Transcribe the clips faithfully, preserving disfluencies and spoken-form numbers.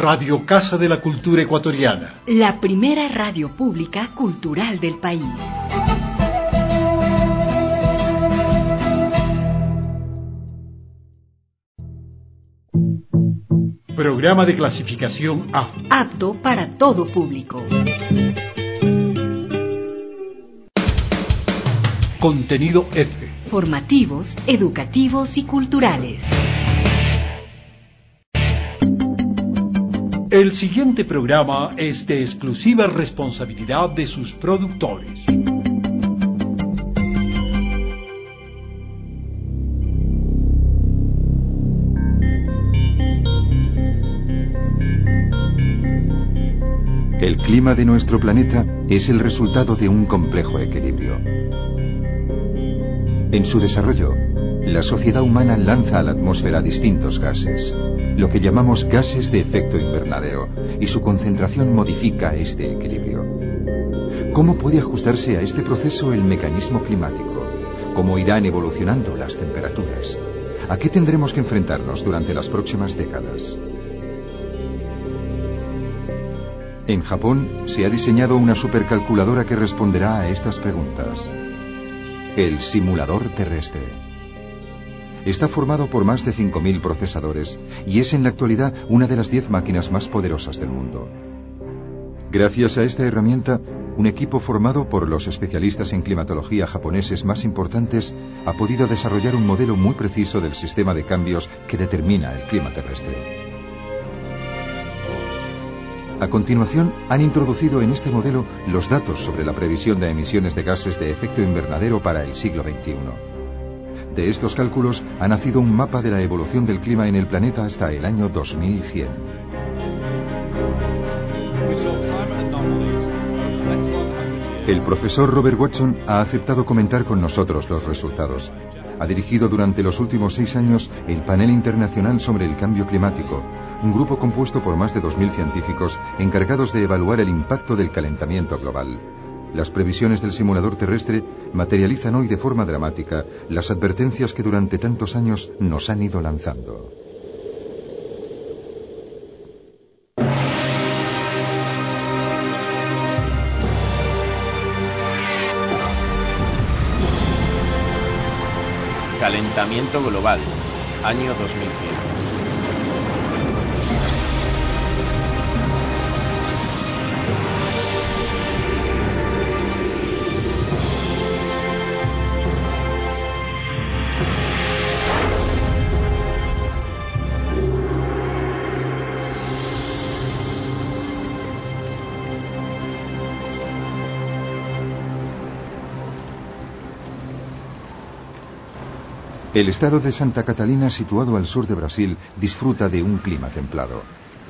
Radio Casa de la Cultura Ecuatoriana. La primera radio pública cultural del país. Programa de clasificación A. Apto para todo público. Contenido F. Formativos, educativos y culturales. El siguiente programa es de exclusiva responsabilidad de sus productores. El clima de nuestro planeta es el resultado de un complejo equilibrio. En su desarrollo, la sociedad humana lanza a la atmósfera distintos gases, lo que llamamos gases de efecto invernadero, y su concentración modifica este equilibrio. ¿Cómo puede ajustarse a este proceso el mecanismo climático? ¿Cómo irán evolucionando las temperaturas? ¿A qué tendremos que enfrentarnos durante las próximas décadas? En Japón se ha diseñado una supercalculadora que responderá a estas preguntas. El simulador terrestre. Está formado por más de cinco mil procesadores y es en la actualidad una de las diez máquinas más poderosas del mundo. Gracias a esta herramienta, un equipo formado por los especialistas en climatología japoneses más importantes ha podido desarrollar un modelo muy preciso del sistema de cambios que determina el clima terrestre. A continuación, han introducido en este modelo los datos sobre la previsión de emisiones de gases de efecto invernadero para el siglo veintiuno. De estos cálculos ha nacido un mapa de la evolución del clima en el planeta hasta el año dos mil cien. El profesor Robert Watson ha aceptado comentar con nosotros los resultados. Ha dirigido durante los últimos seis años el Panel Internacional sobre el Cambio Climático, un grupo compuesto por más de dos mil científicos encargados de evaluar el impacto del calentamiento global. Las previsiones del simulador terrestre materializan hoy de forma dramática las advertencias que durante tantos años nos han ido lanzando. Calentamiento global, año dos mil cien. El estado de Santa Catalina, situado al sur de Brasil, disfruta de un clima templado.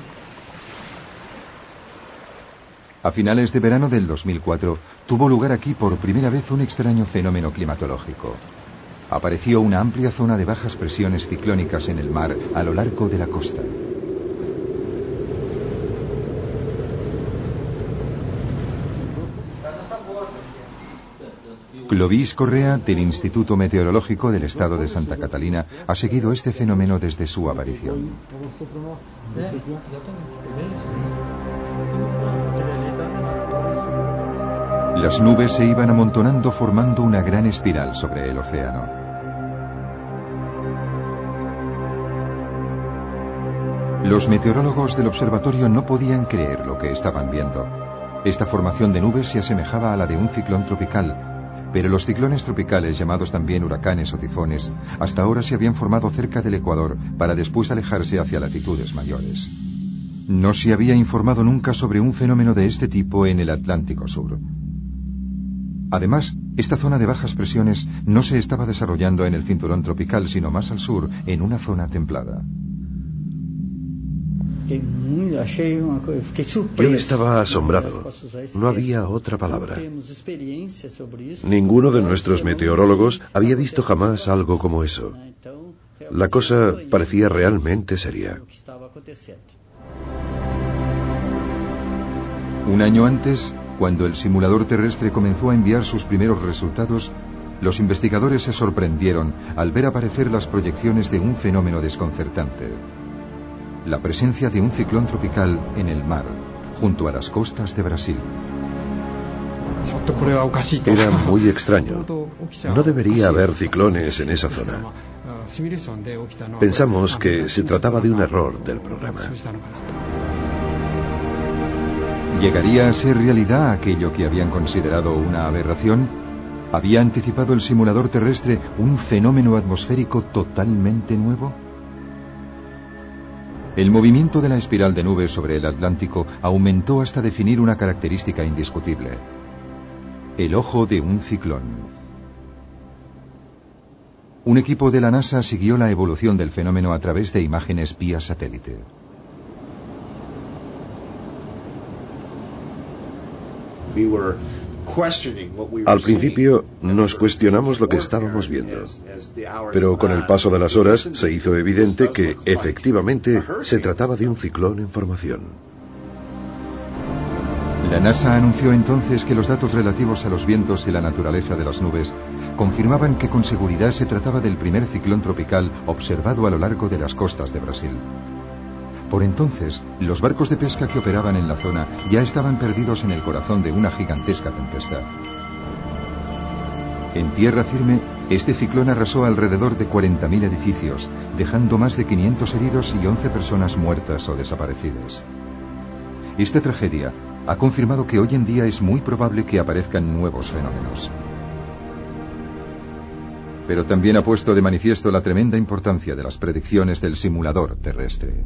A finales de verano del dos mil cuatro, tuvo lugar aquí por primera vez un extraño fenómeno climatológico. Apareció una amplia zona de bajas presiones ciclónicas en el mar a lo largo de la costa. Clovis Correa, del Instituto Meteorológico del Estado de Santa Catalina, ha seguido este fenómeno desde su aparición. Las nubes se iban amontonando formando una gran espiral sobre el océano. Los meteorólogos del observatorio no podían creer lo que estaban viendo. Esta formación de nubes se asemejaba a la de un ciclón tropical, pero los ciclones tropicales, llamados también huracanes o tifones, hasta ahora se habían formado cerca del Ecuador para después alejarse hacia latitudes mayores. No se había informado nunca sobre un fenómeno de este tipo en el Atlántico Sur. Además, esta zona de bajas presiones no se estaba desarrollando en el cinturón tropical, sino más al sur, en una zona templada. Yo estaba asombrado. No había otra palabra. Ninguno de nuestros meteorólogos había visto jamás algo como eso. La cosa parecía realmente seria. Un año antes, cuando el simulador terrestre comenzó a enviar sus primeros resultados, los investigadores se sorprendieron al ver aparecer las proyecciones de un fenómeno desconcertante. la presencia de un ciclón tropical en el mar, junto a las costas de Brasil. Era muy extraño. No debería haber ciclones en esa zona. Pensamos que se trataba de un error del programa. ¿Llegaría a ser realidad aquello que habían considerado una aberración? ¿Había anticipado el simulador terrestre un fenómeno atmosférico totalmente nuevo? El movimiento de la espiral de nubes sobre el Atlántico aumentó hasta definir una característica indiscutible: el ojo de un ciclón. Un equipo de la NASA siguió la evolución del fenómeno a través de imágenes vía satélite. Al principio nos cuestionamos lo que estábamos viendo, pero con el paso de las horas se hizo evidente que, efectivamente, se trataba de un ciclón en formación. La NASA anunció entonces que los datos relativos a los vientos y la naturaleza de las nubes confirmaban que con seguridad se trataba del primer ciclón tropical observado a lo largo de las costas de Brasil. Por entonces, los barcos de pesca que operaban en la zona ya estaban perdidos en el corazón de una gigantesca tempestad. En tierra firme, este ciclón arrasó alrededor de cuarenta mil edificios, dejando más de quinientos heridos y once personas muertas o desaparecidas. Esta tragedia ha confirmado que hoy en día es muy probable que aparezcan nuevos fenómenos. Pero también ha puesto de manifiesto la tremenda importancia de las predicciones del simulador terrestre.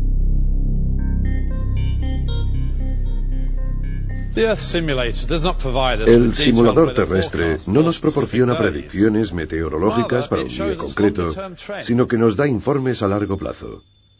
El simulador terrestre no nos proporciona predicciones meteorológicas para un día concreto, sino que nos da informes a largo plazo.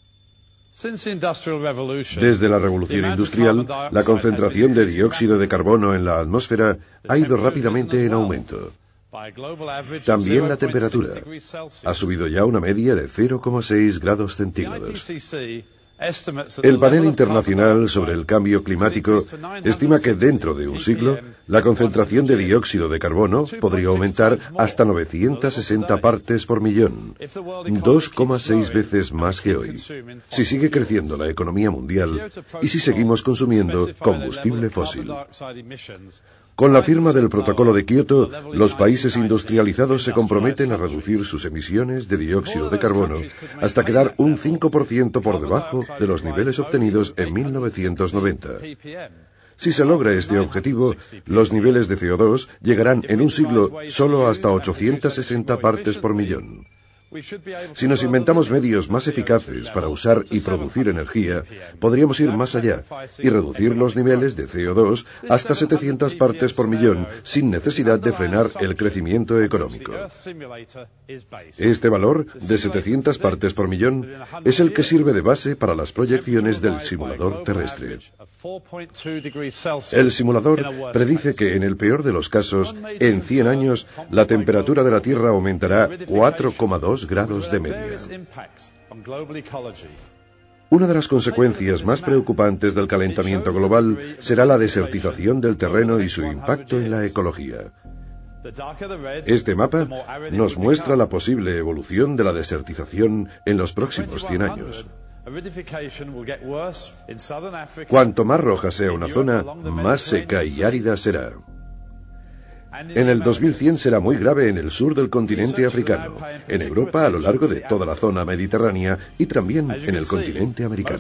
Desde la revolución industrial, la concentración de dióxido de carbono en la atmósfera ha ido rápidamente en aumento. También la temperatura ha subido ya una media de cero coma seis grados centígrados. El panel internacional sobre el cambio climático estima que dentro de un siglo la concentración de dióxido de carbono podría aumentar hasta novecientas sesenta partes por millón, dos coma seis veces más que hoy, si sigue creciendo la economía mundial y si seguimos consumiendo combustible fósil. Con la firma del Protocolo de Kioto, los países industrializados se comprometen a reducir sus emisiones de dióxido de carbono hasta quedar un cinco por ciento por debajo de los niveles obtenidos en mil novecientos noventa. Si se logra este objetivo, los niveles de C O dos llegarán en un siglo solo hasta ochocientas sesenta partes por millón. Si nos inventamos medios más eficaces para usar y producir energía, podríamos ir más allá y reducir los niveles de C O dos hasta setecientas partes por millón sin necesidad de frenar el crecimiento económico. Este valor de setecientas partes por millón es el que sirve de base para las proyecciones del simulador terrestre. El simulador predice que, en el peor de los casos, en cien años, la temperatura de la Tierra aumentará cuatro coma dos grados de media. Una de las consecuencias más preocupantes del calentamiento global será la desertización del terreno y su impacto en la ecología. Este mapa nos muestra la posible evolución de la desertización en los próximos cien años. Cuanto más roja sea una zona, más seca y árida será. En el dos mil cien será muy grave en el sur del continente africano, en Europa a lo largo de toda la zona mediterránea y también en el continente americano.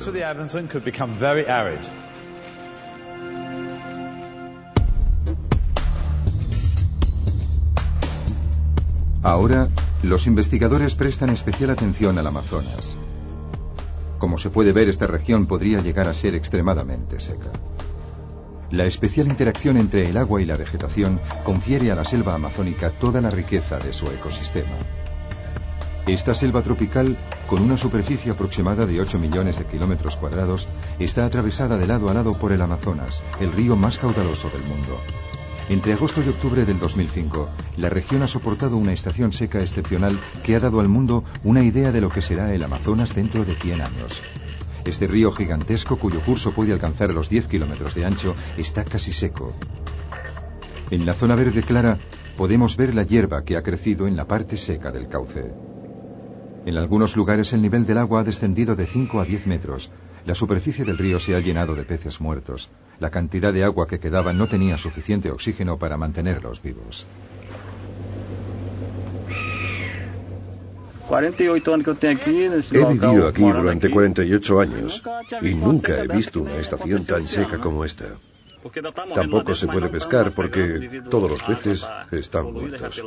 Ahora, los investigadores prestan especial atención al Amazonas. Como se puede ver, esta región podría llegar a ser extremadamente seca. La especial interacción entre el agua y la vegetación confiere a la selva amazónica toda la riqueza de su ecosistema. Esta selva tropical, con una superficie aproximada de ocho millones de kilómetros cuadrados, está atravesada de lado a lado por el Amazonas, el río más caudaloso del mundo. Entre agosto y octubre del dos mil cinco, la región ha soportado una estación seca excepcional que ha dado al mundo una idea de lo que será el Amazonas dentro de cien años. Este río gigantesco, cuyo curso puede alcanzar los diez kilómetros de ancho, está casi seco. En la zona verde clara podemos ver la hierba que ha crecido en la parte seca del cauce. En algunos lugares el nivel del agua ha descendido de cinco a diez metros. La superficie del río se ha llenado de peces muertos. La cantidad de agua que quedaba no tenía suficiente oxígeno para mantenerlos vivos. He vivido aquí durante cuarenta y ocho años y nunca he visto una estación tan seca como esta. Tampoco se puede pescar porque todos los peces están muertos.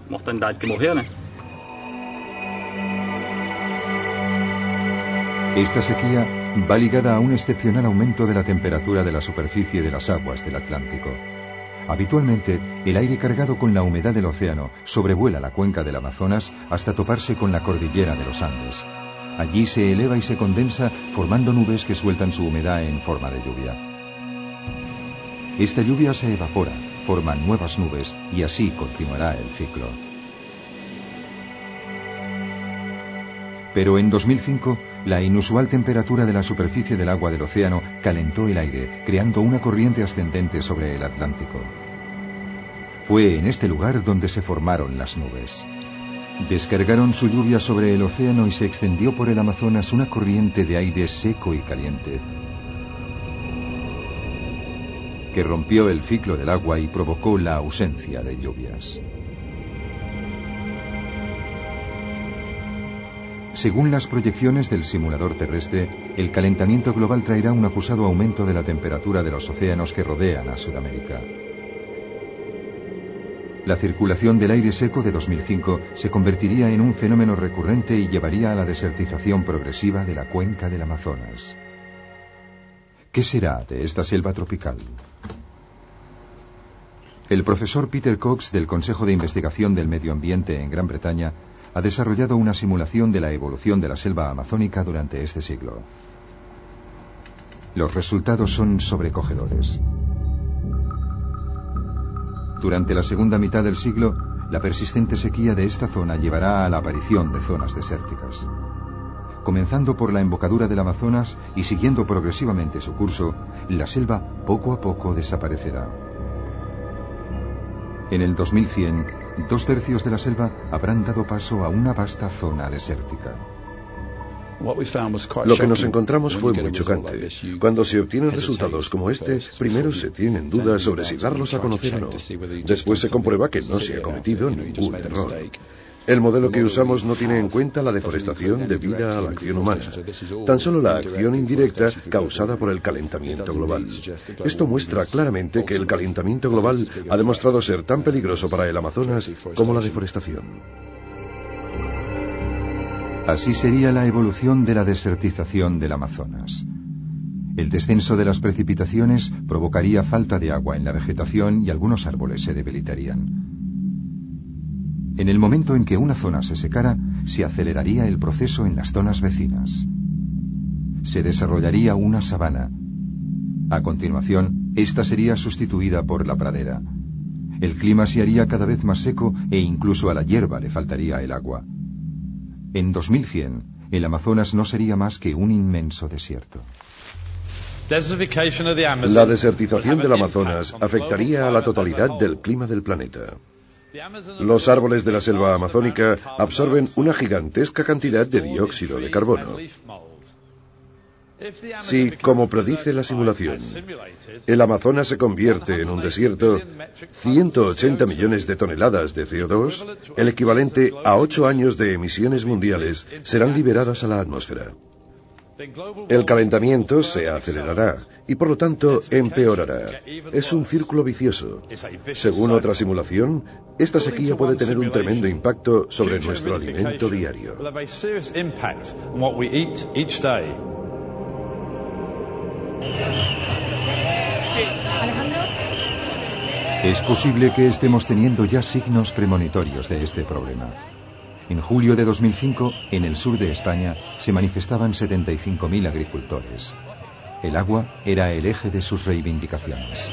Esta sequía va ligada a un excepcional aumento de la temperatura de la superficie de las aguas del Atlántico. Habitualmente, el aire cargado con la humedad del océano sobrevuela la cuenca del Amazonas hasta toparse con la cordillera de los Andes. Allí se eleva y se condensa formando nubes que sueltan su humedad en forma de lluvia. Esta lluvia se evapora, forma nuevas nubes y así continuará el ciclo. Pero en dos mil cinco, la inusual temperatura de la superficie del agua del océano calentó el aire, creando una corriente ascendente sobre el Atlántico. Fue en este lugar donde se formaron las nubes. Descargaron su lluvia sobre el océano y se extendió por el Amazonas una corriente de aire seco y caliente, que rompió el ciclo del agua y provocó la ausencia de lluvias. Según las proyecciones del simulador terrestre, el calentamiento global traerá un acusado aumento de la temperatura de los océanos que rodean a Sudamérica. La circulación del aire seco de dos mil cinco se convertiría en un fenómeno recurrente y llevaría a la desertización progresiva de la cuenca del Amazonas. ¿Qué será de esta selva tropical? El profesor Peter Cox del Consejo de Investigación del Medio Ambiente en Gran Bretaña ha desarrollado una simulación de la evolución de la selva amazónica durante este siglo. Los resultados son sobrecogedores. Durante la segunda mitad del siglo, la persistente sequía de esta zona llevará a la aparición de zonas desérticas. Comenzando por la embocadura del Amazonas y siguiendo progresivamente su curso, la selva poco a poco desaparecerá. En el dos mil cien, dos tercios de la selva habrán dado paso a una vasta zona desértica. Lo que nos encontramos fue muy chocante. Cuando se obtienen resultados como este, primero se tienen dudas sobre si darlos a conocer o no. Después se comprueba que no se ha cometido ningún error. El modelo que usamos no tiene en cuenta la deforestación debida a la acción humana, tan solo la acción indirecta causada por el calentamiento global. Esto muestra claramente que el calentamiento global ha demostrado ser tan peligroso para el Amazonas como la deforestación. Así sería la evolución de la desertización del Amazonas. El descenso de las precipitaciones provocaría falta de agua en la vegetación y algunos árboles se debilitarían. En el momento en que una zona se secara, se aceleraría el proceso en las zonas vecinas. Se desarrollaría una sabana. A continuación, esta sería sustituida por la pradera. El clima se haría cada vez más seco e incluso a la hierba le faltaría el agua. En dos mil cien, el Amazonas no sería más que un inmenso desierto. La desertización del Amazonas afectaría a la totalidad del clima del planeta. Los árboles de la selva amazónica absorben una gigantesca cantidad de dióxido de carbono. Si, como predice la simulación, el Amazonas se convierte en un desierto, ciento ochenta millones de toneladas de C O dos, el equivalente a ocho años de emisiones mundiales, serán liberadas a la atmósfera. El calentamiento se acelerará y por lo tanto empeorará. Es un círculo vicioso. Según otra simulación, esta sequía puede tener un tremendo impacto sobre nuestro alimento diario. Es posible que estemos teniendo ya signos premonitorios de este problema. En julio de dos mil cinco, en el sur de España, se manifestaban setenta y cinco mil agricultores. El agua era el eje de sus reivindicaciones.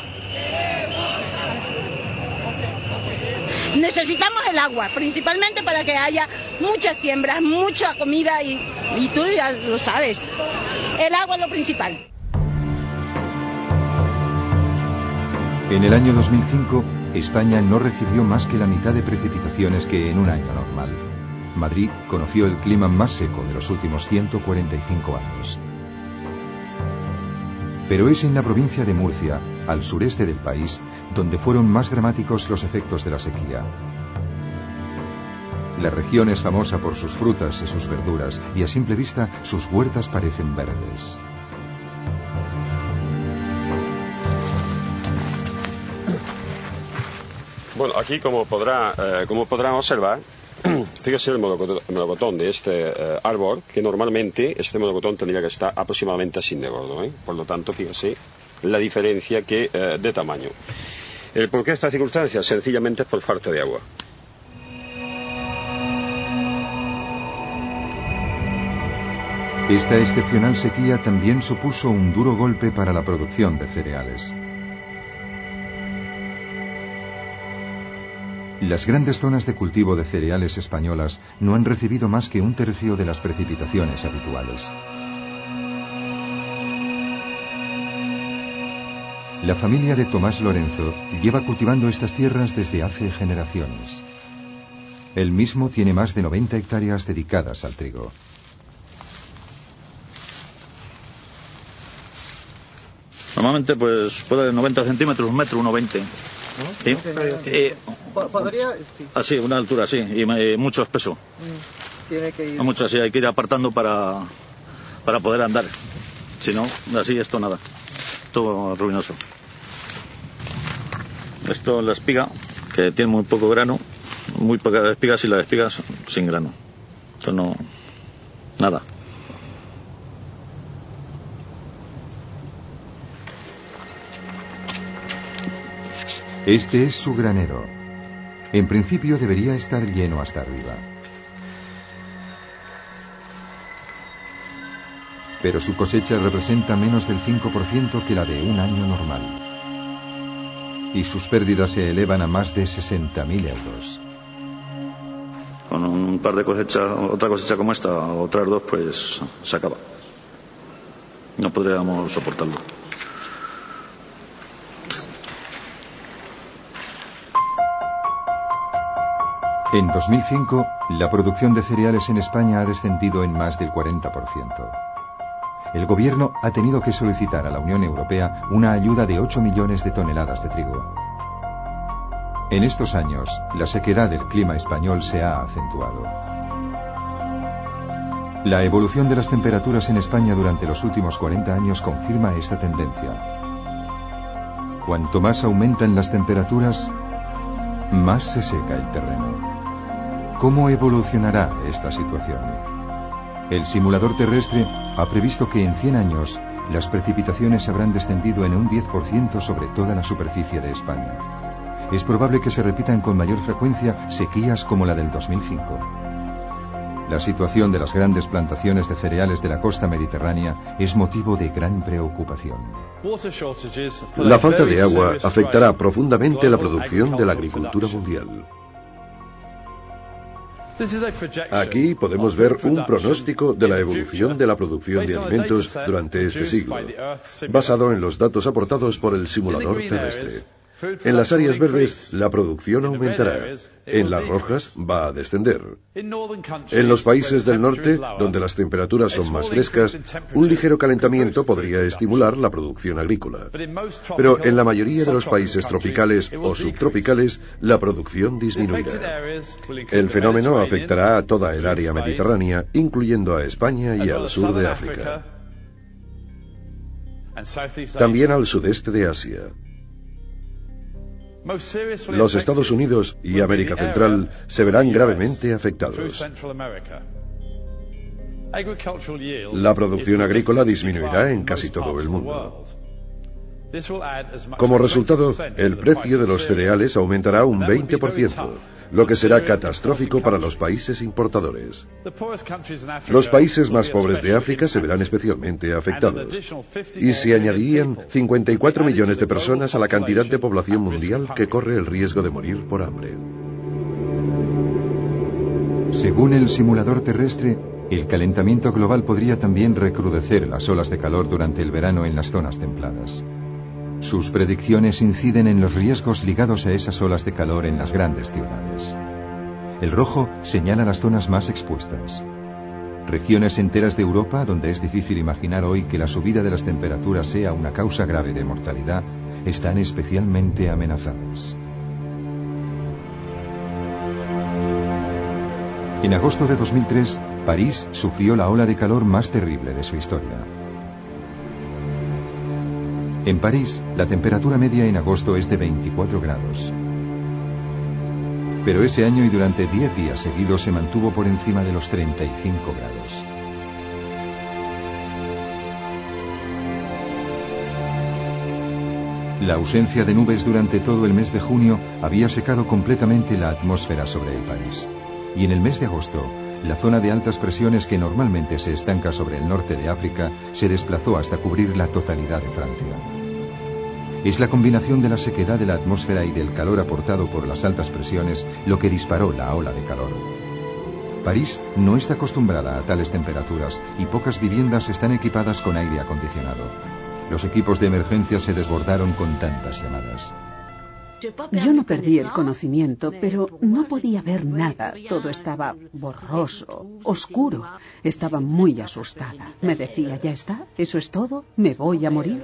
Necesitamos el agua, principalmente para que haya muchas siembras, mucha comida y, y tú ya lo sabes. El agua es lo principal. En el año dos mil cinco, España no recibió más que la mitad de precipitaciones que en un año normal. Madrid conoció el clima más seco de los últimos ciento cuarenta y cinco años. Pero es en la provincia de Murcia, al sureste del país, donde fueron más dramáticos los efectos de la sequía. La región es famosa por sus frutas y sus verduras, y a simple vista sus huertas parecen verdes. Bueno, aquí como podrá, eh, como podrán observar, fíjese el melocotón de este eh, árbol, que normalmente este melocotón tendría que estar aproximadamente así de gordo, ¿eh? Por lo tanto, fíjese la diferencia que eh, de tamaño. ¿El por qué esta circunstancia? Sencillamente es por falta de agua. Esta excepcional sequía también supuso un duro golpe para la producción de cereales. Las grandes zonas de cultivo de cereales españolas no han recibido más que un tercio de las precipitaciones habituales. La familia de Tomás Lorenzo lleva cultivando estas tierras desde hace generaciones. Él mismo tiene más de noventa hectáreas dedicadas al trigo. Normalmente pues puede noventa centímetros, un metro, uno veinte. ¿Sí? Eh, ¿Podría? Sí. Así, una altura así, y eh, mucho espeso. Tiene que ir... No mucho así, hay que ir apartando para, para poder andar. Si no, así esto nada. Todo ruinoso. Esto es la espiga, que tiene muy poco grano. Muy pocas espigas y las espigas sin grano. Esto no... nada. Este es su granero. En principio debería estar lleno hasta arriba. Pero su cosecha representa menos del cinco por ciento que la de un año normal. Y sus pérdidas se elevan a más de sesenta mil euros. Con un par de cosechas, otra cosecha como esta, otras dos, pues se acaba. No podríamos soportarlo. En dos mil cinco, la producción de cereales en España ha descendido en más del cuarenta por ciento. El gobierno ha tenido que solicitar a la Unión Europea una ayuda de ocho millones de toneladas de trigo. En estos años, la sequedad del clima español se ha acentuado. La evolución de las temperaturas en España durante los últimos cuarenta años confirma esta tendencia. Cuanto más aumentan las temperaturas, más se seca el terreno. ¿Cómo evolucionará esta situación? El simulador terrestre ha previsto que en cien años las precipitaciones habrán descendido en un diez por ciento sobre toda la superficie de España. Es probable que se repitan con mayor frecuencia sequías como la del dos mil cinco. La situación de las grandes plantaciones de cereales de la costa mediterránea es motivo de gran preocupación. La falta de agua afectará profundamente la producción de la agricultura mundial. Aquí podemos ver un pronóstico de la evolución de la producción de alimentos durante este siglo, basado en los datos aportados por el simulador terrestre. En las áreas verdes, la producción aumentará. En las rojas, va a descender. En los países del norte, donde las temperaturas son más frescas, un ligero calentamiento podría estimular la producción agrícola. Pero en la mayoría de los países tropicales o subtropicales, la producción disminuirá. El fenómeno afectará a toda el área mediterránea, incluyendo a España y al sur de África. También al sudeste de Asia. Los Estados Unidos y América Central se verán gravemente afectados. La producción agrícola disminuirá en casi todo el mundo. Como resultado, el precio de los cereales aumentará un veinte por ciento, lo que será catastrófico para los países importadores. Los países más pobres de África se verán especialmente afectados, y se añadirían cincuenta y cuatro millones de personas a la cantidad de población mundial que corre el riesgo de morir por hambre. Según el simulador terrestre, el calentamiento global podría también recrudecer las olas de calor durante el verano en las zonas templadas. Sus predicciones inciden en los riesgos ligados a esas olas de calor en las grandes ciudades. El rojo señala las zonas más expuestas. Regiones enteras de Europa donde es difícil imaginar hoy que la subida de las temperaturas sea una causa grave de mortalidad, están especialmente amenazadas. En agosto de dos mil tres, París sufrió la ola de calor más terrible de su historia. En París, la temperatura media en agosto es de veinticuatro grados. Pero ese año y durante diez días seguidos se mantuvo por encima de los treinta y cinco grados. La ausencia de nubes durante todo el mes de junio había secado completamente la atmósfera sobre el país. Y en el mes de agosto, la zona de altas presiones que normalmente se estanca sobre el norte de África se desplazó hasta cubrir la totalidad de Francia. Es la combinación de la sequedad de la atmósfera y del calor aportado por las altas presiones lo que disparó la ola de calor. París no está acostumbrada a tales temperaturas y pocas viviendas están equipadas con aire acondicionado. Los equipos de emergencia se desbordaron con tantas llamadas. Yo no perdí el conocimiento, pero no podía ver nada. Todo estaba borroso, oscuro. Estaba muy asustada. Me decía, ¿ya está? ¿Eso es todo? ¿Me voy a morir?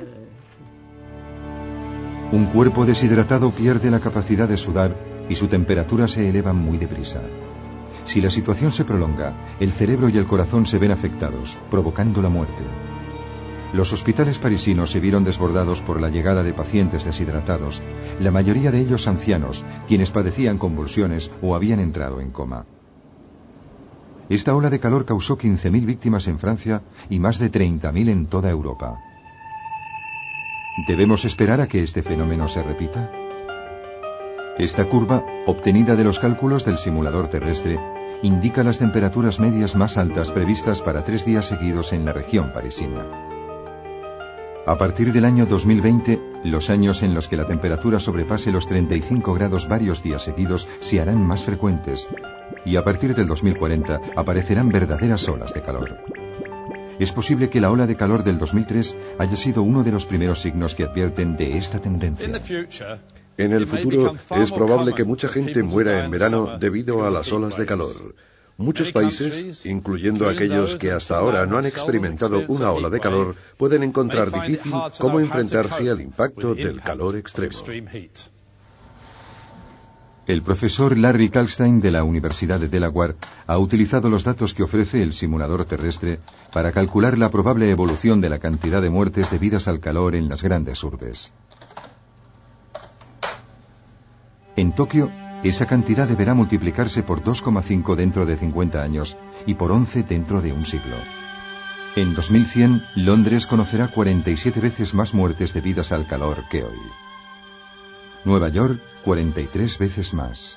Un cuerpo deshidratado pierde la capacidad de sudar y su temperatura se eleva muy deprisa. Si la situación se prolonga, el cerebro y el corazón se ven afectados, provocando la muerte. Los hospitales parisinos se vieron desbordados por la llegada de pacientes deshidratados, la mayoría de ellos ancianos, quienes padecían convulsiones o habían entrado en coma. Esta ola de calor causó quince mil víctimas en Francia y más de treinta mil en toda Europa. ¿Debemos esperar a que este fenómeno se repita? Esta curva, obtenida de los cálculos del simulador terrestre, indica las temperaturas medias más altas previstas para tres días seguidos en la región parisina. A partir del año dos mil veinte, los años en los que la temperatura sobrepase los treinta y cinco grados varios días seguidos se harán más frecuentes, y a partir del dos mil cuarenta aparecerán verdaderas olas de calor. Es posible que la ola de calor del dos mil tres haya sido uno de los primeros signos que advierten de esta tendencia. En el futuro es probable que mucha gente muera en verano debido a las olas de calor. Muchos países, incluyendo aquellos que hasta ahora no han experimentado una ola de calor, pueden encontrar difícil cómo enfrentarse al impacto del calor extremo. El profesor Larry Kalkstein de la Universidad de Delaware ha utilizado los datos que ofrece el simulador terrestre para calcular la probable evolución de la cantidad de muertes debidas al calor en las grandes urbes. En Tokio, esa cantidad deberá multiplicarse por dos coma cinco dentro de cincuenta años y por once dentro de un siglo. En dos mil cien, Londres conocerá cuarenta y siete veces más muertes debidas al calor que hoy. Nueva York, cuarenta y tres veces más.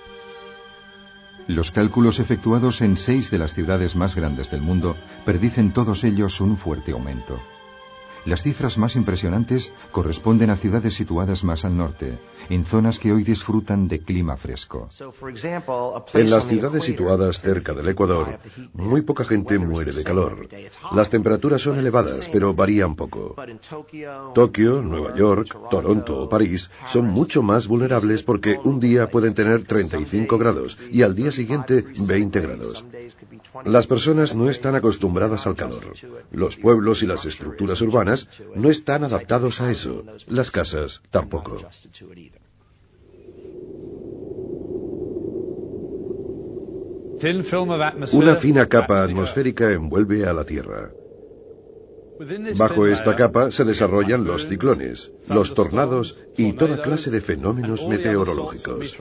Los cálculos efectuados en seis de las ciudades más grandes del mundo predicen todos ellos un fuerte aumento. Las cifras más impresionantes corresponden a ciudades situadas más al norte, en zonas que hoy disfrutan de clima fresco. En las ciudades situadas cerca del Ecuador, muy poca gente muere de calor. Las temperaturas son elevadas, pero varían poco. Tokio, Nueva York, Toronto o París son mucho más vulnerables porque un día pueden tener treinta y cinco grados y al día siguiente veinte grados. Las personas no están acostumbradas al calor. Los pueblos y las estructuras urbanas no están adaptados a eso. Las casas tampoco. Una fina capa atmosférica envuelve a la Tierra. Bajo esta capa se desarrollan los ciclones, los tornados y toda clase de fenómenos meteorológicos.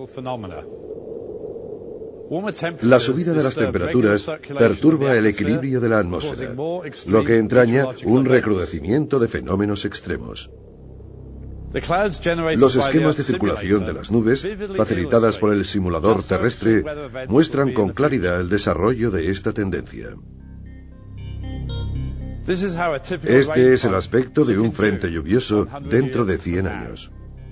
La subida de las temperaturas perturba el equilibrio de la atmósfera, lo que entraña un recrudecimiento de fenómenos extremos. Los esquemas de circulación de las nubes, facilitadas por el simulador terrestre, muestran con claridad el desarrollo de esta tendencia. Este es el aspecto de un frente lluvioso dentro de cien años.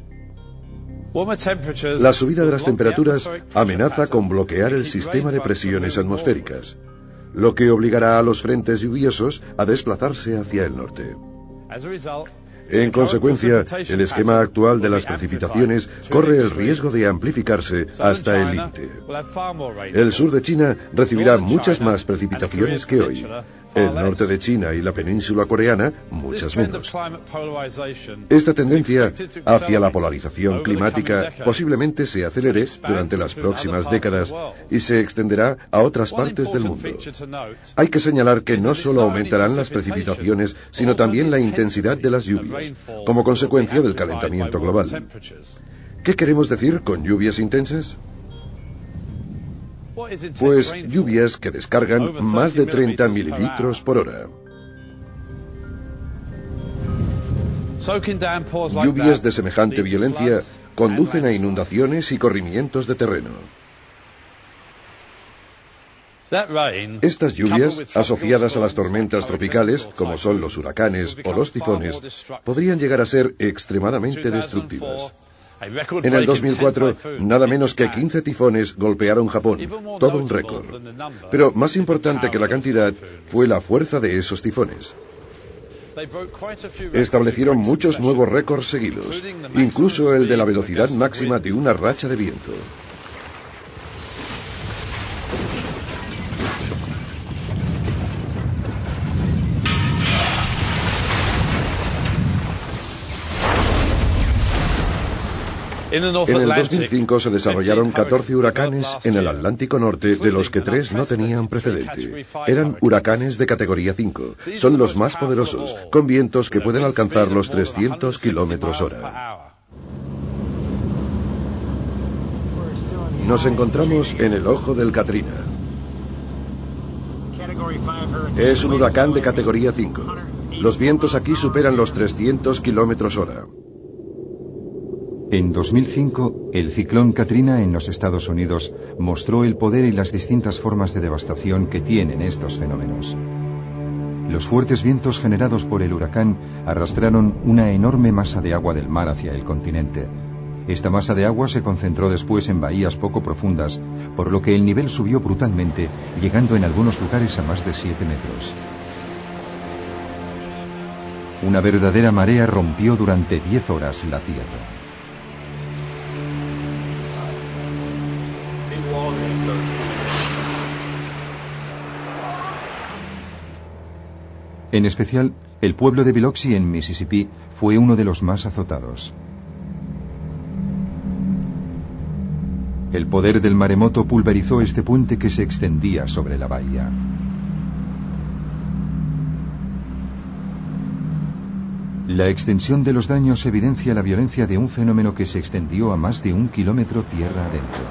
La subida de las temperaturas amenaza con bloquear el sistema de presiones atmosféricas, lo que obligará a los frentes lluviosos a desplazarse hacia el norte. En consecuencia, el esquema actual de las precipitaciones corre el riesgo de amplificarse hasta el límite. El sur de China recibirá muchas más precipitaciones que hoy. El norte de China y la península coreana, muchas menos. Esta tendencia hacia la polarización climática posiblemente se acelere durante las próximas décadas y se extenderá a otras partes del mundo. Hay que señalar que no solo aumentarán las precipitaciones, sino también la intensidad de las lluvias, como consecuencia del calentamiento global. ¿Qué queremos decir con lluvias intensas? Pues lluvias que descargan más de treinta mililitros por hora. Lluvias de semejante violencia conducen a inundaciones y corrimientos de terreno. Estas lluvias, asociadas a las tormentas tropicales, como son los huracanes o los tifones, podrían llegar a ser extremadamente destructivas. En el dos mil cuatro, nada menos que quince tifones golpearon Japón, todo un récord. Pero más importante que la cantidad fue la fuerza de esos tifones. Establecieron muchos nuevos récords seguidos, incluso el de la velocidad máxima de una racha de viento. En el dos mil cinco se desarrollaron catorce huracanes en el Atlántico Norte, de los que tres no tenían precedente. Eran huracanes de categoría cinco. Son los más poderosos, con vientos que pueden alcanzar los trescientos kilómetros hora. Nos encontramos en el ojo del Katrina. Es un huracán de categoría cinco. Los vientos aquí superan los trescientos kilómetros hora. En dos mil cinco, el ciclón Katrina en los Estados Unidos mostró el poder y las distintas formas de devastación que tienen estos fenómenos. Los fuertes vientos generados por el huracán arrastraron una enorme masa de agua del mar hacia el continente. Esta masa de agua se concentró después en bahías poco profundas, por lo que el nivel subió brutalmente, llegando en algunos lugares a más de siete metros. Una verdadera marea rompió durante diez horas la tierra. En especial, el pueblo de Biloxi en Mississippi fue uno de los más azotados. El poder del maremoto pulverizó este puente que se extendía sobre la bahía. La extensión de los daños evidencia la violencia de un fenómeno que se extendió a más de un kilómetro tierra adentro.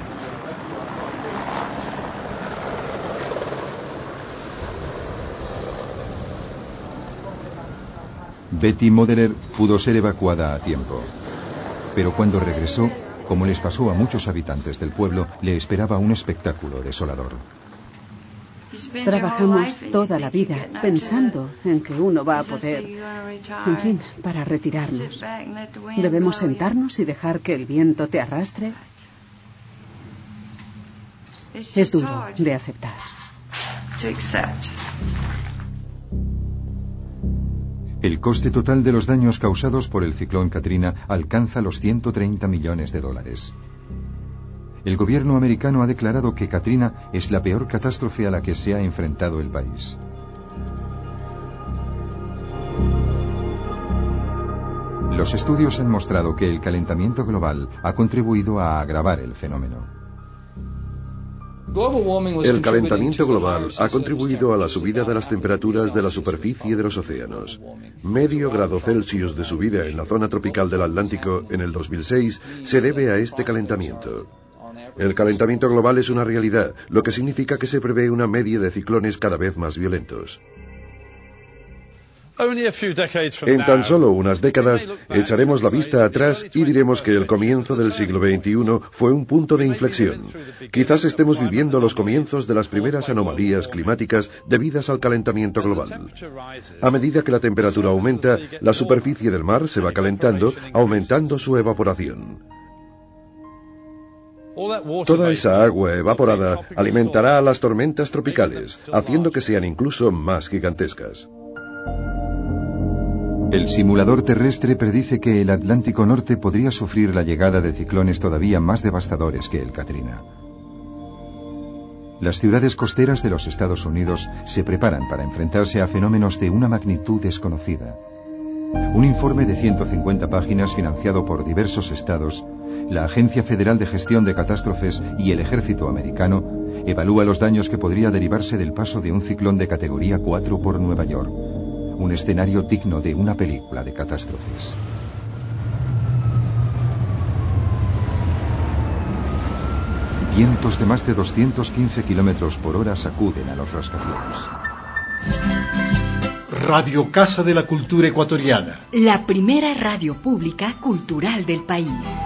Betty Moderer pudo ser evacuada a tiempo. Pero cuando regresó, como les pasó a muchos habitantes del pueblo, le esperaba un espectáculo desolador. Trabajamos toda la vida pensando en que uno va a poder, en fin, para retirarnos. ¿Debemos sentarnos y dejar que el viento te arrastre? Es duro de aceptar. El coste total de los daños causados por el ciclón Katrina alcanza los ciento treinta millones de dólares. El gobierno americano ha declarado que Katrina es la peor catástrofe a la que se ha enfrentado el país. Los estudios han mostrado que el calentamiento global ha contribuido a agravar el fenómeno. El calentamiento global ha contribuido a la subida de las temperaturas de la superficie de los océanos. Medio grado Celsius de subida en la zona tropical del Atlántico en el dos mil seis se debe a este calentamiento. El calentamiento global es una realidad, lo que significa que se prevé una media de ciclones cada vez más violentos. En tan solo unas décadas echaremos la vista atrás y diremos que el comienzo del siglo veintiuno fue un punto de inflexión. Quizás estemos viviendo los comienzos de las primeras anomalías climáticas debidas al calentamiento global. A medida que la temperatura aumenta, la superficie del mar se va calentando, aumentando su evaporación. Toda esa agua evaporada alimentará a las tormentas tropicales, haciendo que sean incluso más gigantescas. El simulador terrestre predice que el Atlántico Norte podría sufrir la llegada de ciclones todavía más devastadores que el Katrina. Las ciudades costeras de los Estados Unidos se preparan para enfrentarse a fenómenos de una magnitud desconocida. Un informe de ciento cincuenta páginas financiado por diversos estados, la Agencia Federal de Gestión de Catástrofes y el Ejército Americano evalúa los daños que podría derivarse del paso de un ciclón de categoría cuatro por Nueva York. Un escenario digno de una película de catástrofes. Vientos de más de doscientos quince kilómetros por hora sacuden a los rascacielos. Radio Casa de la Cultura Ecuatoriana. La primera radio pública cultural del país.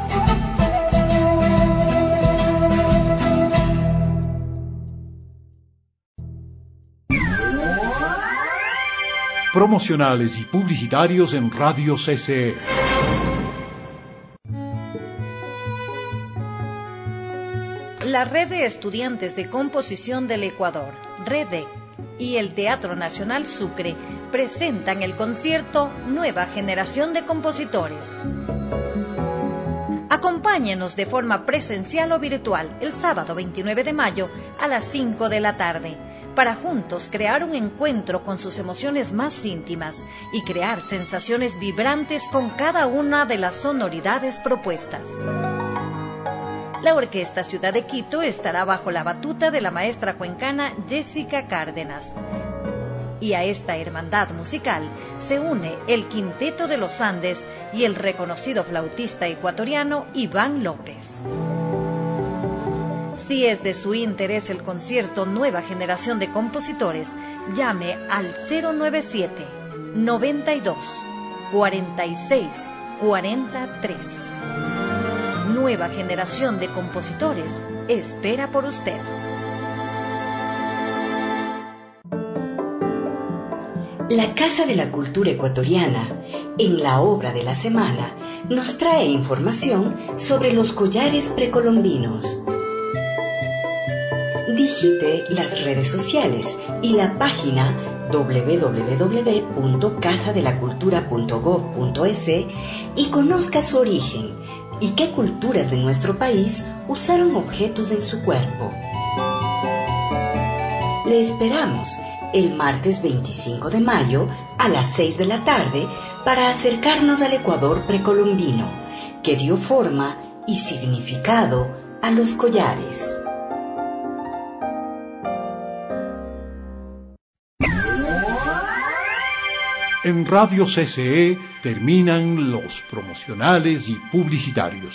Promocionales y publicitarios en Radio C C E. La Red de Estudiantes de Composición del Ecuador, REDEC, y el Teatro Nacional Sucre presentan el concierto Nueva Generación de Compositores. Acompáñenos de forma presencial o virtual el sábado veintinueve de mayo a las cinco de la tarde, para juntos crear un encuentro con sus emociones más íntimas y crear sensaciones vibrantes con cada una de las sonoridades propuestas. La Orquesta Ciudad de Quito estará bajo la batuta de la maestra cuencana Jessica Cárdenas. Y a esta hermandad musical se une el Quinteto de los Andes y el reconocido flautista ecuatoriano Iván López. Si es de su interés el concierto Nueva Generación de Compositores, llame al cero noventa y siete, noventa y dos, cuarenta y seis, cuarenta y tres. Nueva Generación de Compositores espera por usted. La Casa de la Cultura Ecuatoriana, en la obra de la semana, nos trae información sobre los collares precolombinos. Digite las redes sociales y la página doble u doble u doble u punto casa de la cultura punto gob punto es y conozca su origen y qué culturas de nuestro país usaron objetos en su cuerpo. Le esperamos el martes veinticinco de mayo a las seis de la tarde para acercarnos al Ecuador precolombino, que dio forma y significado a los collares. En Radio C C E terminan los promocionales y publicitarios.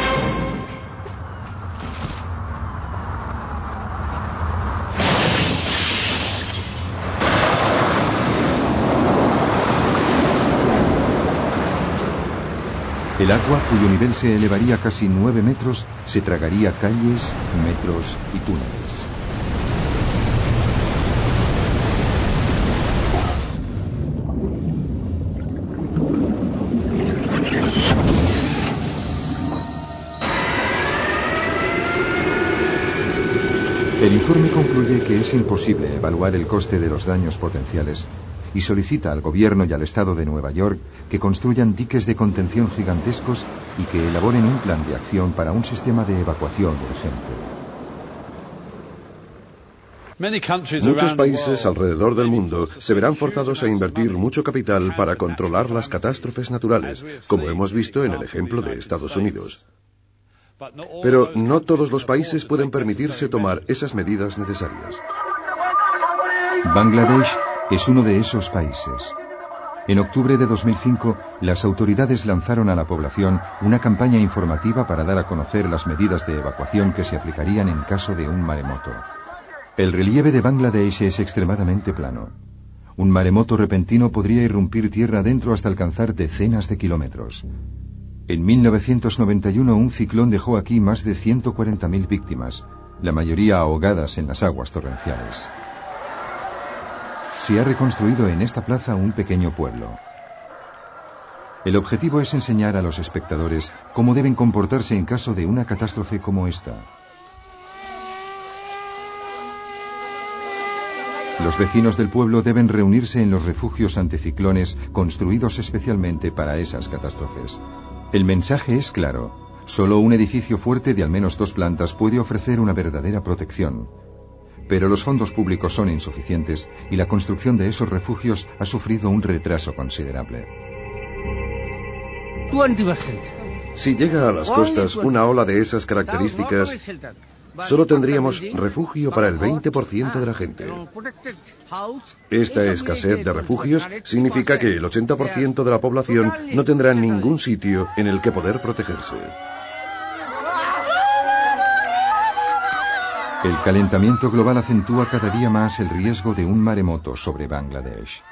El agua, cuyo nivel se elevaría casi nueve metros, se tragaría calles, metros y túneles. El informe concluye que es imposible evaluar el coste de los daños potenciales y solicita al gobierno y al Estado de Nueva York que construyan diques de contención gigantescos y que elaboren un plan de acción para un sistema de evacuación urgente. Muchos países alrededor del mundo se verán forzados a invertir mucho capital para controlar las catástrofes naturales, como hemos visto en el ejemplo de Estados Unidos. Pero no todos los países pueden permitirse tomar esas medidas necesarias. Bangladesh es uno de esos países. En octubre de dos mil cinco, las autoridades lanzaron a la población una campaña informativa para dar a conocer las medidas de evacuación que se aplicarían en caso de un maremoto. El relieve de Bangladesh es extremadamente plano. Un maremoto repentino podría irrumpir tierra adentro hasta alcanzar decenas de kilómetros. En mil novecientos noventa y uno, un ciclón dejó aquí más de ciento cuarenta mil víctimas, la mayoría ahogadas en las aguas torrenciales. Se ha reconstruido en esta plaza un pequeño pueblo. El objetivo es enseñar a los espectadores cómo deben comportarse en caso de una catástrofe como esta. Los vecinos del pueblo deben reunirse en los refugios anticiclones construidos especialmente para esas catástrofes. El mensaje es claro: solo un edificio fuerte de al menos dos plantas puede ofrecer una verdadera protección. Pero los fondos públicos son insuficientes y la construcción de esos refugios ha sufrido un retraso considerable. Si llega a las costas una ola de esas características, solo tendríamos refugio para el veinte por ciento de la gente. Esta escasez de refugios significa que el ochenta por ciento de la población no tendrá ningún sitio en el que poder protegerse. El calentamiento global acentúa cada día más el riesgo de un maremoto sobre Bangladesh.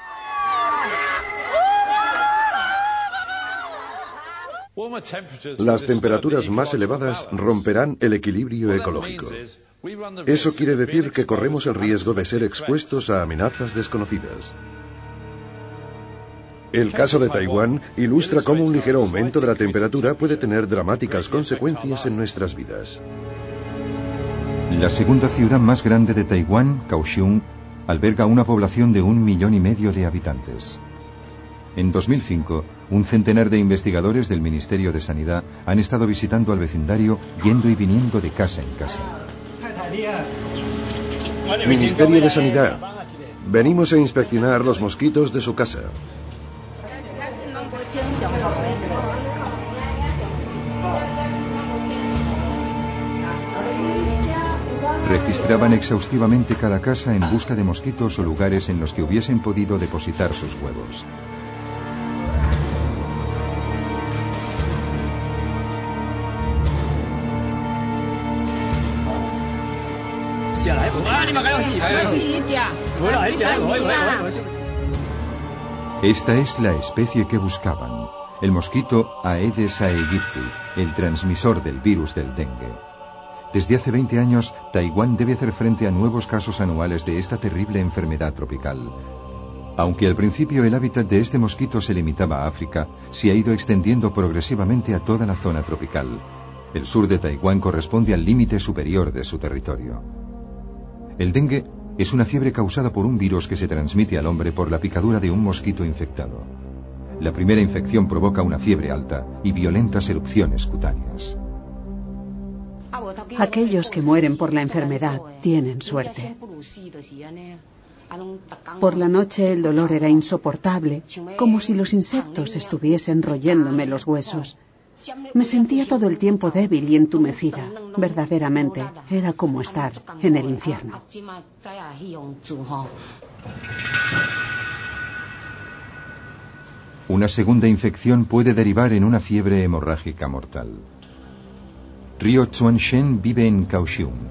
Las temperaturas más elevadas romperán el equilibrio ecológico. Eso quiere decir que corremos el riesgo de ser expuestos a amenazas desconocidas. El caso de Taiwán ilustra cómo un ligero aumento de la temperatura puede tener dramáticas consecuencias en nuestras vidas. La segunda ciudad más grande de Taiwán, Kaohsiung, alberga una población de un millón y medio de habitantes. En dos mil cinco, un centenar de investigadores del Ministerio de Sanidad han estado visitando al vecindario, yendo y viniendo de casa en casa. Ministerio de Sanidad, venimos a inspeccionar los mosquitos de su casa. Registraban exhaustivamente cada casa en busca de mosquitos o lugares en los que hubiesen podido depositar sus huevos. Esta es la especie que buscaban, el mosquito Aedes aegypti, el transmisor del virus del dengue. Desde hace veinte años, Taiwán debe hacer frente a nuevos casos anuales de esta terrible enfermedad tropical. Aunque al principio el hábitat de este mosquito se limitaba a África, se ha ido extendiendo progresivamente a toda la zona tropical. El sur de Taiwán corresponde al límite superior de su territorio. El dengue es una fiebre causada por un virus que se transmite al hombre por la picadura de un mosquito infectado. La primera infección provoca una fiebre alta y violentas erupciones cutáneas. Aquellos que mueren por la enfermedad tienen suerte. Por la noche el dolor era insoportable, como si los insectos estuviesen royéndome los huesos. Me sentía todo el tiempo débil y entumecida. Verdaderamente era como estar en el infierno. Una segunda infección puede derivar en una fiebre hemorrágica mortal. Rio Chuan-shen vive en Kaohsiung.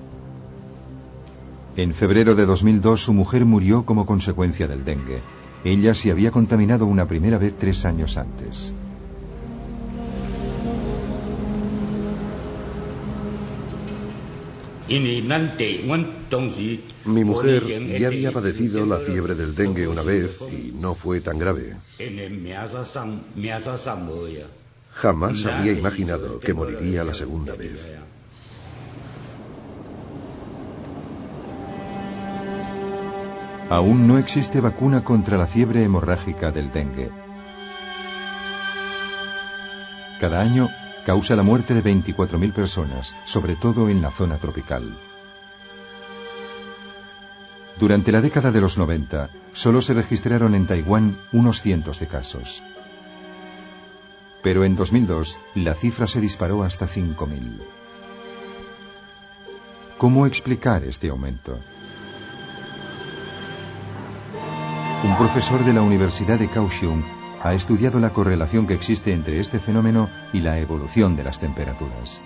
En febrero de dos mil dos su mujer murió como consecuencia del dengue. Ella se había contaminado una primera vez tres años antes. Mi mujer ya había padecido la fiebre del dengue una vez y no fue tan grave. Jamás habría imaginado que moriría la segunda vez. Aún no existe vacuna contra la fiebre hemorrágica del dengue. Cada año causa la muerte de veinticuatro mil personas, sobre todo en la zona tropical. Durante la década de los noventa, solo se registraron en Taiwán unos cientos de casos. Pero en dos mil dos, la cifra se disparó hasta cinco mil. ¿Cómo explicar este aumento? Un profesor de la Universidad de Kaohsiung ha estudiado la correlación que existe entre este fenómeno y la evolución de las temperaturas.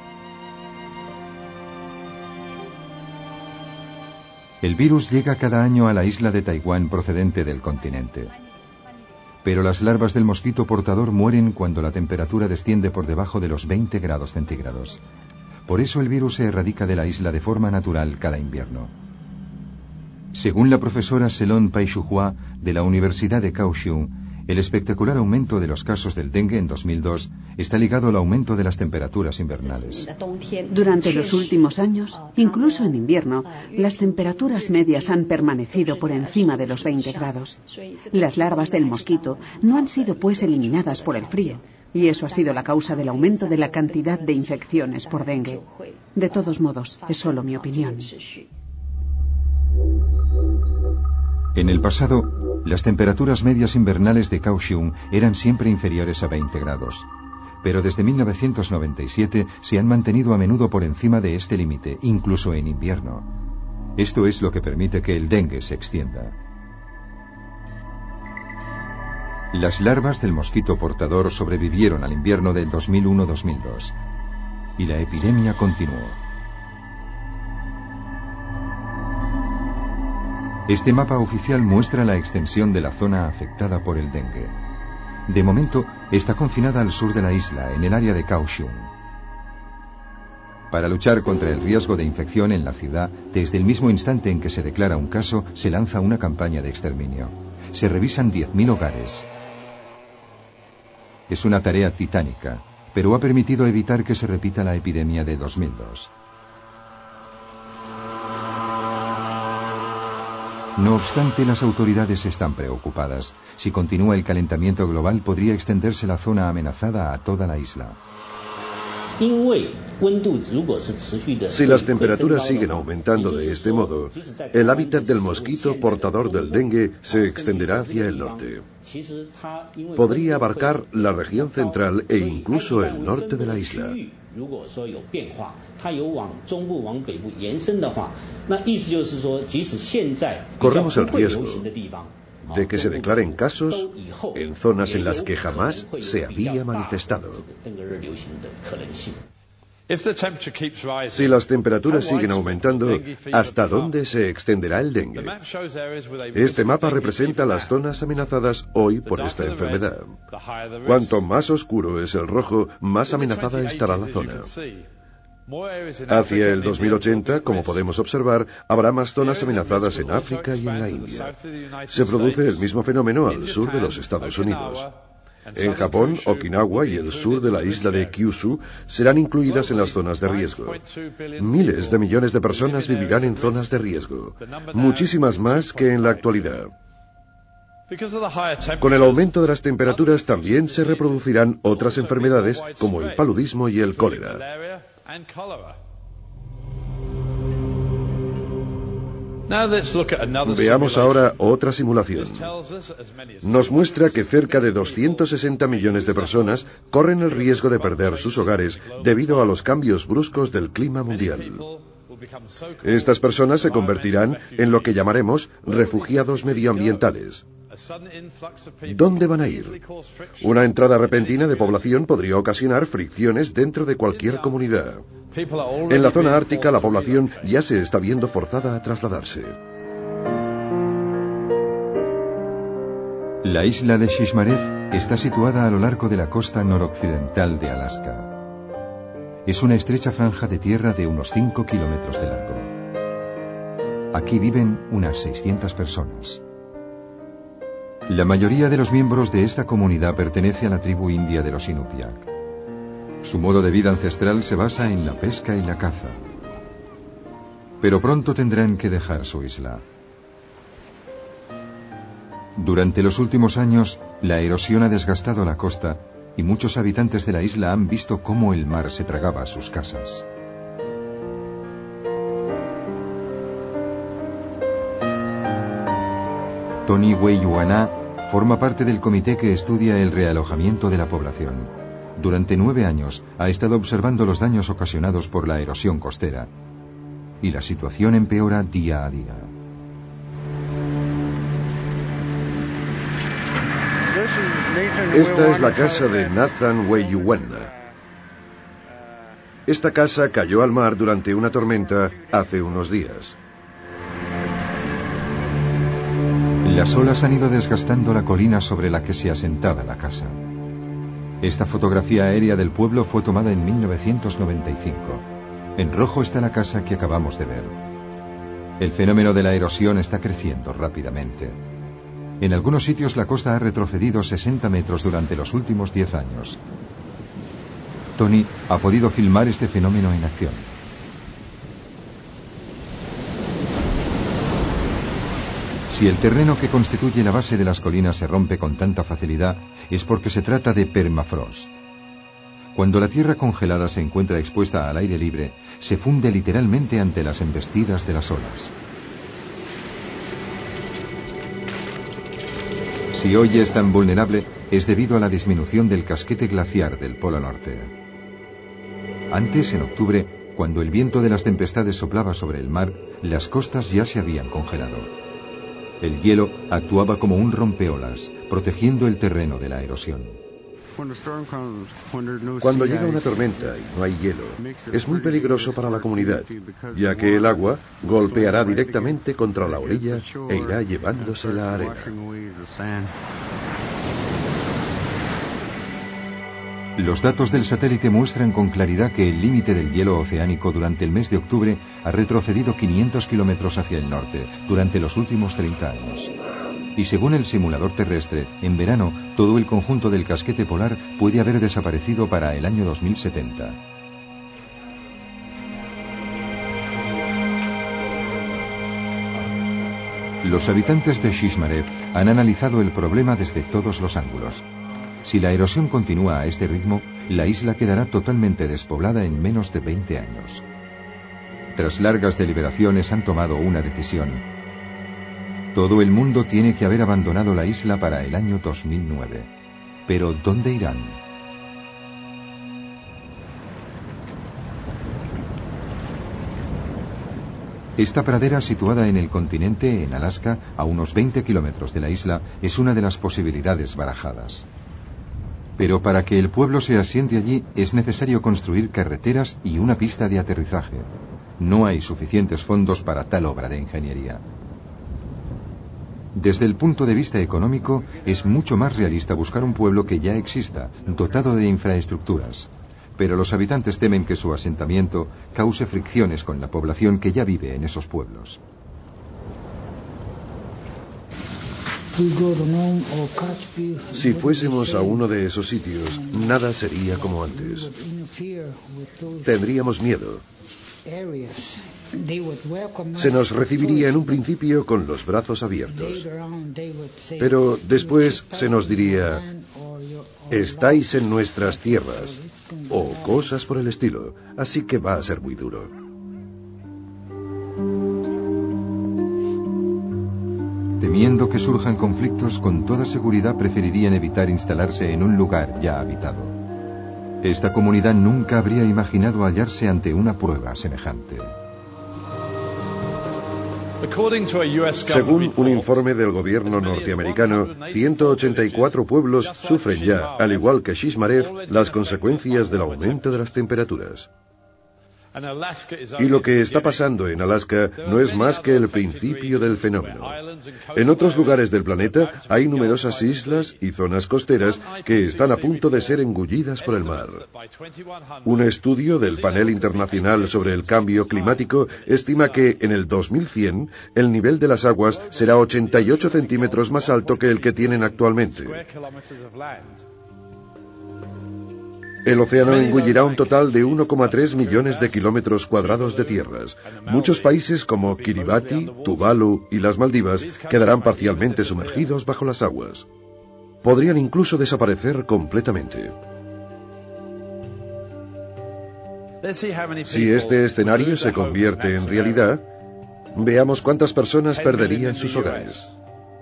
El virus llega cada año a la isla de Taiwán procedente del continente. Pero las larvas del mosquito portador mueren cuando la temperatura desciende por debajo de los veinte grados centígrados. Por eso el virus se erradica de la isla de forma natural cada invierno. Según la profesora Selon Paixuhua de la Universidad de Kaohsiung, El espectacular aumento de los casos del dengue en dos mil dos está ligado al aumento de las temperaturas invernales. Durante los últimos años, incluso en invierno, las temperaturas medias han permanecido por encima de los veinte grados. Las larvas del mosquito no han sido pues eliminadas por el frío, y eso ha sido la causa del aumento de la cantidad de infecciones por dengue. De todos modos, es solo mi opinión. En el pasado, las temperaturas medias invernales de Kaohsiung eran siempre inferiores a veinte grados. Pero desde mil novecientos noventa y siete se han mantenido a menudo por encima de este límite, incluso en invierno. Esto es lo que permite que el dengue se extienda. Las larvas del mosquito portador sobrevivieron al invierno del dos mil uno dos mil dos. Y la epidemia continuó. Este mapa oficial muestra la extensión de la zona afectada por el dengue. De momento, está confinada al sur de la isla, en el área de Kaohsiung. Para luchar contra el riesgo de infección en la ciudad, desde el mismo instante en que se declara un caso, se lanza una campaña de exterminio. Se revisan diez mil hogares. Es una tarea titánica, pero ha permitido evitar que se repita la epidemia de dos mil dos. No obstante, las autoridades están preocupadas. Si continúa el calentamiento global, podría extenderse la zona amenazada a toda la isla. Si las temperaturas siguen aumentando de este modo, el hábitat del mosquito portador del dengue se extenderá hacia el norte. Podría abarcar la región central e incluso el norte de la isla. Corremos el riesgo de que se declaren casos en zonas en las que jamás se había manifestado. Si las temperaturas siguen aumentando, ¿hasta dónde se extenderá el dengue? Este mapa representa las zonas amenazadas hoy por esta enfermedad. Cuanto más oscuro es el rojo, más amenazada estará la zona. Hacia el dos mil ochenta, como podemos observar, habrá más zonas amenazadas en África y en la India. Se produce el mismo fenómeno al sur de los Estados Unidos. En Japón, Okinawa y el sur de la isla de Kyushu serán incluidas en las zonas de riesgo. Miles de millones de personas vivirán en zonas de riesgo, muchísimas más que en la actualidad. Con el aumento de las temperaturas también se reproducirán otras enfermedades como el paludismo y el cólera. Veamos ahora otra simulación. Nos muestra que cerca de doscientos sesenta millones de personas corren el riesgo de perder sus hogares debido a los cambios bruscos del clima mundial. Estas personas se convertirán en lo que llamaremos refugiados medioambientales. ¿Dónde van a ir? Una entrada repentina de población podría ocasionar fricciones dentro de cualquier comunidad. En la zona ártica, la población ya se está viendo forzada a trasladarse. La isla de Shishmaref está situada a lo largo de la costa noroccidental de Alaska. Es una estrecha franja de tierra de unos cinco kilómetros de largo. Aquí viven unas seiscientas personas. La mayoría de los miembros de esta comunidad pertenece a la tribu india de los Inupiaq. Su modo de vida ancestral se basa en la pesca y la caza. Pero pronto tendrán que dejar su isla. Durante los últimos años, la erosión ha desgastado la costa y muchos habitantes de la isla han visto cómo el mar se tragaba sus casas. Tony Weyuana forma parte del comité que estudia el realojamiento de la población. Durante nueve años ha estado observando los daños ocasionados por la erosión costera. Y la situación empeora día a día. Esta es la casa de Nathan Weyuana. Esta casa cayó al mar durante una tormenta hace unos días. Las olas han ido desgastando la colina sobre la que se asentaba la casa. Esta fotografía aérea del pueblo fue tomada en mil novecientos noventa y cinco. En rojo está la casa que acabamos de ver. El fenómeno de la erosión está creciendo rápidamente. En algunos sitios la costa ha retrocedido sesenta metros durante los últimos diez años. Tony ha podido filmar este fenómeno en acción. Si el terreno que constituye la base de las colinas se rompe con tanta facilidad, es porque se trata de permafrost. Cuando la tierra congelada se encuentra expuesta al aire libre, se funde literalmente ante las embestidas de las olas. Si hoy es tan vulnerable, es debido a la disminución del casquete glaciar del Polo Norte. Antes, en octubre, cuando el viento de las tempestades soplaba sobre el mar, las costas ya se habían congelado. El hielo actuaba como un rompeolas, protegiendo el terreno de la erosión. Cuando llega una tormenta y no hay hielo, es muy peligroso para la comunidad, ya que el agua golpeará directamente contra la orilla e irá llevándose la arena. Los datos del satélite muestran con claridad que el límite del hielo oceánico durante el mes de octubre ha retrocedido quinientos kilómetros hacia el norte durante los últimos treinta años. Y según el simulador terrestre, en verano todo el conjunto del casquete polar puede haber desaparecido para el año dos mil setenta. Los habitantes de Shishmaref han analizado el problema desde todos los ángulos. Si la erosión continúa a este ritmo, la isla quedará totalmente despoblada en menos de veinte años. Tras largas deliberaciones han tomado una decisión. Todo el mundo tiene que haber abandonado la isla para el año dos mil nueve. Pero ¿dónde irán? Esta pradera, situada en el continente, en Alaska, a unos veinte kilómetros de la isla, es una de las posibilidades barajadas. Pero para que el pueblo se asiente allí es necesario construir carreteras y una pista de aterrizaje. No hay suficientes fondos para tal obra de ingeniería. Desde el punto de vista económico, es mucho más realista buscar un pueblo que ya exista, dotado de infraestructuras. Pero los habitantes temen que su asentamiento cause fricciones con la población que ya vive en esos pueblos. Si fuésemos a uno de esos sitios, nada sería como antes. Tendríamos miedo. Se nos recibiría en un principio con los brazos abiertos. Pero después se nos diría, estáis en nuestras tierras, o cosas por el estilo, así que va a ser muy duro. Temiendo que surjan conflictos, con toda seguridad preferirían evitar instalarse en un lugar ya habitado. Esta comunidad nunca habría imaginado hallarse ante una prueba semejante. Según un informe del gobierno norteamericano, ciento ochenta y cuatro pueblos sufren ya, al igual que Shishmaref, las consecuencias del aumento de las temperaturas. Y lo que está pasando en Alaska no es más que el principio del fenómeno. En otros lugares del planeta hay numerosas islas y zonas costeras que están a punto de ser engullidas por el mar. Un estudio del Panel Internacional sobre el Cambio Climático estima que en el dos mil cien el nivel de las aguas será ochenta y ocho centímetros más alto que el que tienen actualmente. El océano engullirá un total de uno coma tres millones de kilómetros cuadrados de tierras. Muchos países como Kiribati, Tuvalu y las Maldivas quedarán parcialmente sumergidos bajo las aguas. Podrían incluso desaparecer completamente. Si este escenario se convierte en realidad, veamos cuántas personas perderían sus hogares.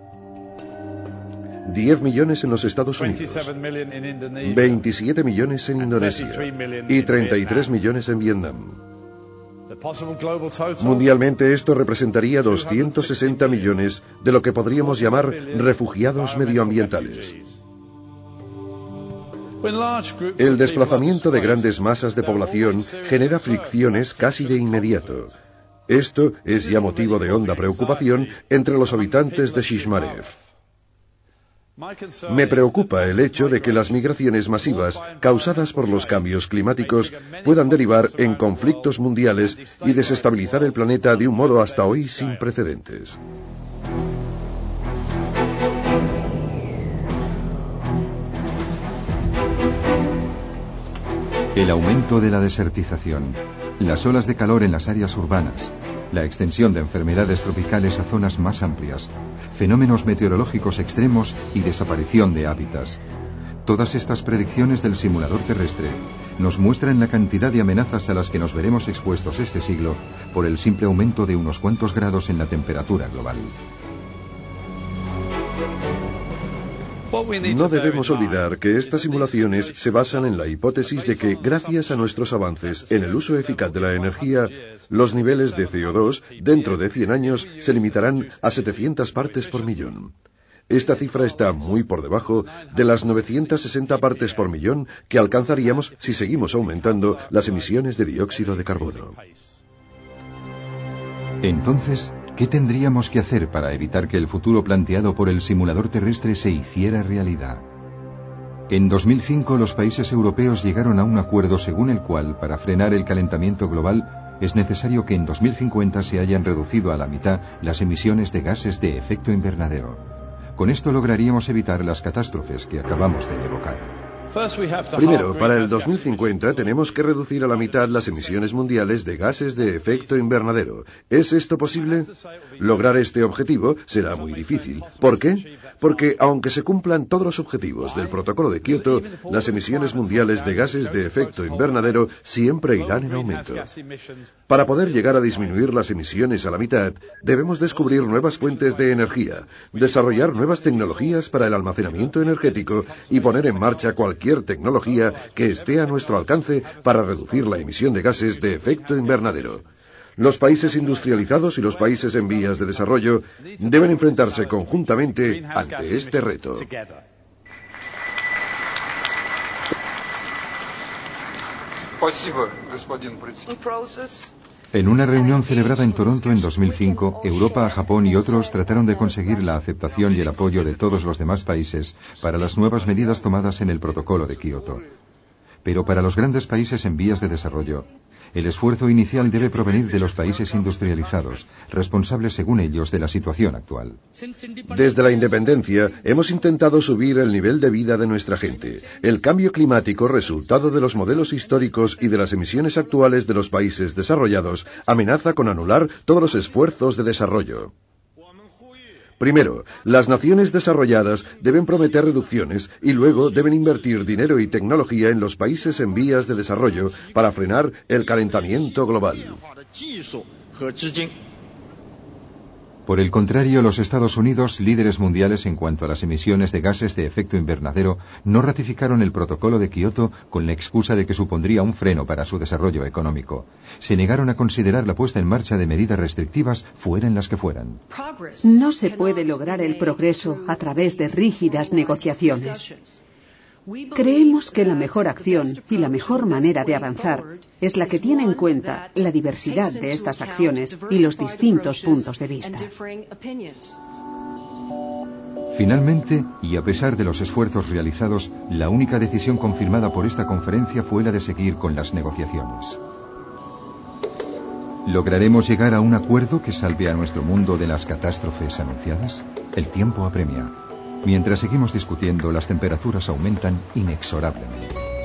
diez millones en los Estados Unidos, veintisiete millones en Indonesia y treinta y tres millones en Vietnam. Mundialmente esto representaría doscientos sesenta millones de lo que podríamos llamar refugiados medioambientales. El desplazamiento de grandes masas de población genera fricciones casi de inmediato. Esto es ya motivo de honda preocupación entre los habitantes de Shishmaref. Me preocupa el hecho de que las migraciones masivas causadas por los cambios climáticos puedan derivar en conflictos mundiales y desestabilizar el planeta de un modo hasta hoy sin precedentes. El aumento de la desertización, las olas de calor en las áreas urbanas, la extensión de enfermedades tropicales a zonas más amplias, fenómenos meteorológicos extremos y desaparición de hábitats. Todas estas predicciones del simulador terrestre nos muestran la cantidad de amenazas a las que nos veremos expuestos este siglo por el simple aumento de unos cuantos grados en la temperatura global. No debemos olvidar que estas simulaciones se basan en la hipótesis de que, gracias a nuestros avances en el uso eficaz de la energía, los niveles de C O dos dentro de cien años se limitarán a setecientas partes por millón. Esta cifra está muy por debajo de las novecientas sesenta partes por millón que alcanzaríamos si seguimos aumentando las emisiones de dióxido de carbono. Entonces, ¿qué tendríamos que hacer para evitar que el futuro planteado por el simulador terrestre se hiciera realidad? En dos mil cinco los países europeos llegaron a un acuerdo según el cual, para frenar el calentamiento global, es necesario que en dos mil cincuenta se hayan reducido a la mitad las emisiones de gases de efecto invernadero. Con esto lograríamos evitar las catástrofes que acabamos de evocar. Primero, para el dos mil cincuenta tenemos que reducir a la mitad las emisiones mundiales de gases de efecto invernadero. ¿Es esto posible? Lograr este objetivo será muy difícil. ¿Por qué? Porque aunque se cumplan todos los objetivos del Protocolo de Kioto, las emisiones mundiales de gases de efecto invernadero siempre irán en aumento. Para poder llegar a disminuir las emisiones a la mitad, debemos descubrir nuevas fuentes de energía, desarrollar nuevas tecnologías para el almacenamiento energético y poner en marcha cualquier Cualquier tecnología que esté a nuestro alcance para reducir la emisión de gases de efecto invernadero. Los países industrializados y los países en vías de desarrollo deben enfrentarse conjuntamente ante este reto. En una reunión celebrada en Toronto en dos mil cinco, Europa, Japón y otros trataron de conseguir la aceptación y el apoyo de todos los demás países para las nuevas medidas tomadas en el Protocolo de Kioto. Pero para los grandes países en vías de desarrollo, el esfuerzo inicial debe provenir de los países industrializados, responsables según ellos de la situación actual. Desde la independencia hemos intentado subir el nivel de vida de nuestra gente. El cambio climático, resultado de los modelos históricos y de las emisiones actuales de los países desarrollados, amenaza con anular todos los esfuerzos de desarrollo. Primero, las naciones desarrolladas deben prometer reducciones y luego deben invertir dinero y tecnología en los países en vías de desarrollo para frenar el calentamiento global. Por el contrario, los Estados Unidos, líderes mundiales en cuanto a las emisiones de gases de efecto invernadero, no ratificaron el Protocolo de Kioto con la excusa de que supondría un freno para su desarrollo económico. Se negaron a considerar la puesta en marcha de medidas restrictivas, fueran las que fueran. No se puede lograr el progreso a través de rígidas negociaciones. Creemos que la mejor acción y la mejor manera de avanzar es la que tiene en cuenta la diversidad de estas acciones y los distintos puntos de vista. Finalmente, y a pesar de los esfuerzos realizados, la única decisión confirmada por esta conferencia fue la de seguir con las negociaciones. ¿Lograremos llegar a un acuerdo que salve a nuestro mundo de las catástrofes anunciadas? El tiempo apremia. Mientras seguimos discutiendo, las temperaturas aumentan inexorablemente.